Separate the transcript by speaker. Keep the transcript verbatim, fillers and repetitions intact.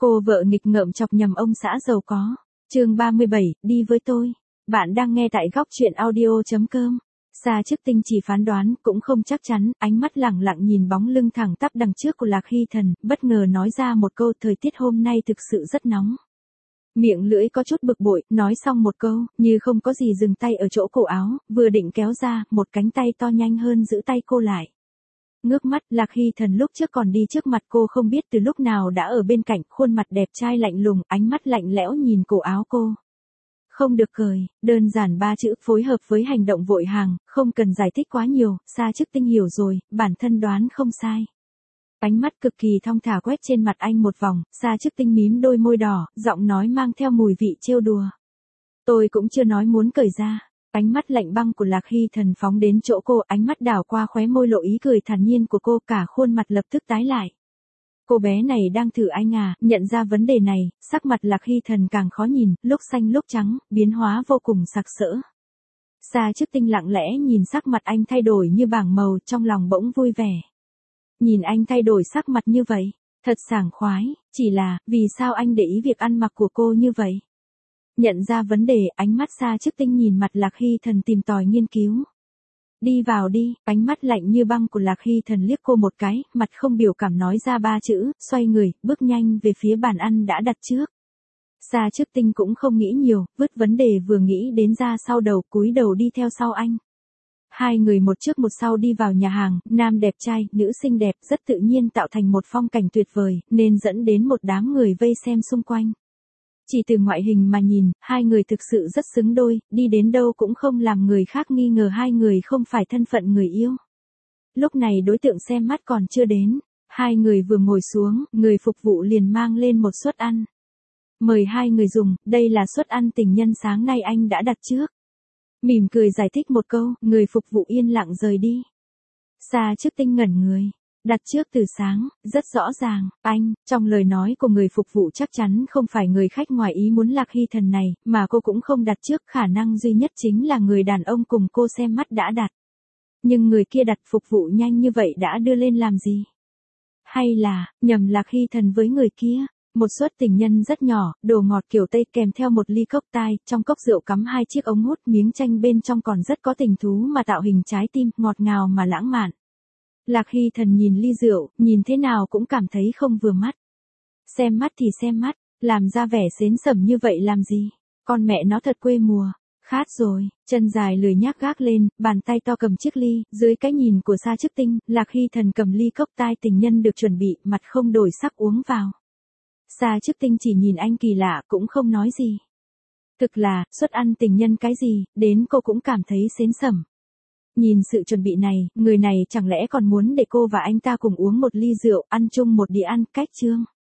Speaker 1: Cô vợ nghịch ngợm chọc nhầm ông xã giàu có. Chương ba mươi bảy, đi với tôi. Bạn đang nghe tại góc truyện audio chấm com. Sa Chức Tinh chỉ phán đoán, cũng không chắc chắn, ánh mắt lẳng lặng nhìn bóng lưng thẳng tắp đằng trước của Lạc Hy Thần, bất ngờ nói ra một câu: thời tiết hôm nay thực sự rất nóng. Miệng lưỡi có chút bực bội, nói xong một câu, như không có gì dừng tay ở chỗ cổ áo, vừa định kéo ra, một cánh tay to nhanh hơn giữ tay cô lại. Ngước mắt, Lạc Hy Thần lúc trước còn đi trước mặt cô không biết từ lúc nào đã ở bên cạnh, khuôn mặt đẹp trai lạnh lùng, ánh mắt lạnh lẽo nhìn cổ áo cô. Không được cười, đơn giản ba chữ phối hợp với hành động vội hàng, không cần giải thích quá nhiều, Sa Chức Tinh hiểu rồi, bản thân đoán không sai. Ánh mắt cực kỳ thong thả quét trên mặt anh một vòng, Sa Chức Tinh mím đôi môi đỏ, giọng nói mang theo mùi vị trêu đùa. Tôi cũng chưa nói muốn cởi ra. Ánh mắt lạnh băng của Lạc Hy Thần phóng đến chỗ cô, ánh mắt đảo qua khóe môi lộ ý cười thản nhiên của cô, cả khuôn mặt lập tức tái lại. Cô bé này đang thử anh à, nhận ra vấn đề này, sắc mặt Lạc Hy Thần càng khó nhìn, lúc xanh lúc trắng, biến hóa vô cùng sặc sỡ. Sa Chức Tinh lặng lẽ nhìn sắc mặt anh thay đổi như bảng màu, trong lòng bỗng vui vẻ. Nhìn anh thay đổi sắc mặt như vậy, thật sảng khoái, chỉ là, vì sao anh để ý việc ăn mặc của cô như vậy? Nhận ra vấn đề, ánh mắt Sa Chức Tinh nhìn mặt Lạc Hy Thần tìm tòi nghiên cứu. Đi vào đi, ánh mắt lạnh như băng của Lạc Hy Thần liếc cô một cái, mặt không biểu cảm nói ra ba chữ, xoay người, bước nhanh về phía bàn ăn đã đặt trước. Sa Chức Tinh cũng không nghĩ nhiều, vứt vấn đề vừa nghĩ đến ra sau đầu, cúi đầu đi theo sau anh. Hai người một trước một sau đi vào nhà hàng, nam đẹp trai, nữ xinh đẹp, rất tự nhiên tạo thành một phong cảnh tuyệt vời, nên dẫn đến một đám người vây xem xung quanh. Chỉ từ ngoại hình mà nhìn, hai người thực sự rất xứng đôi, đi đến đâu cũng không làm người khác nghi ngờ hai người không phải thân phận người yêu. Lúc này đối tượng xem mắt còn chưa đến, hai người vừa ngồi xuống, người phục vụ liền mang lên một suất ăn. Mời hai người dùng, đây là suất ăn tình nhân sáng nay anh đã đặt trước. Mỉm cười giải thích một câu, người phục vụ yên lặng rời đi. Sa Chức Tinh ngẩn người. Đặt trước từ sáng, rất rõ ràng, anh, trong lời nói của người phục vụ chắc chắn không phải người khách ngoài ý muốn Lạc Hy Thần này, mà cô cũng không đặt trước, khả năng duy nhất chính là người đàn ông cùng cô xem mắt đã đặt. Nhưng người kia đặt phục vụ nhanh như vậy đã đưa lên làm gì? Hay là, nhầm Lạc Hy Thần với người kia? Một suất tình nhân rất nhỏ, đồ ngọt kiểu Tây kèm theo một ly cốc tai, trong cốc rượu cắm hai chiếc ống hút, miếng chanh bên trong còn rất có tình thú mà tạo hình trái tim, ngọt ngào mà lãng mạn. Lạc Hy Thần nhìn ly rượu, nhìn thế nào cũng cảm thấy không vừa mắt. Xem mắt thì xem mắt, làm ra vẻ xến sẩm như vậy làm gì? Con mẹ nó thật quê mùa. Khát rồi, chân dài lười nhác gác lên, bàn tay to cầm chiếc ly, dưới cái nhìn của Sa Chức Tinh, Lạc Hy Thần cầm ly cốc tai tình nhân được chuẩn bị, mặt không đổi sắc uống vào. Sa Chức Tinh chỉ nhìn anh kỳ lạ cũng không nói gì. Thực là, suất ăn tình nhân cái gì, đến cô cũng cảm thấy xến sẩm. Nhìn sự chuẩn bị này, người này chẳng lẽ còn muốn để cô và anh ta cùng uống một ly rượu, ăn chung một đĩa ăn, cách chương.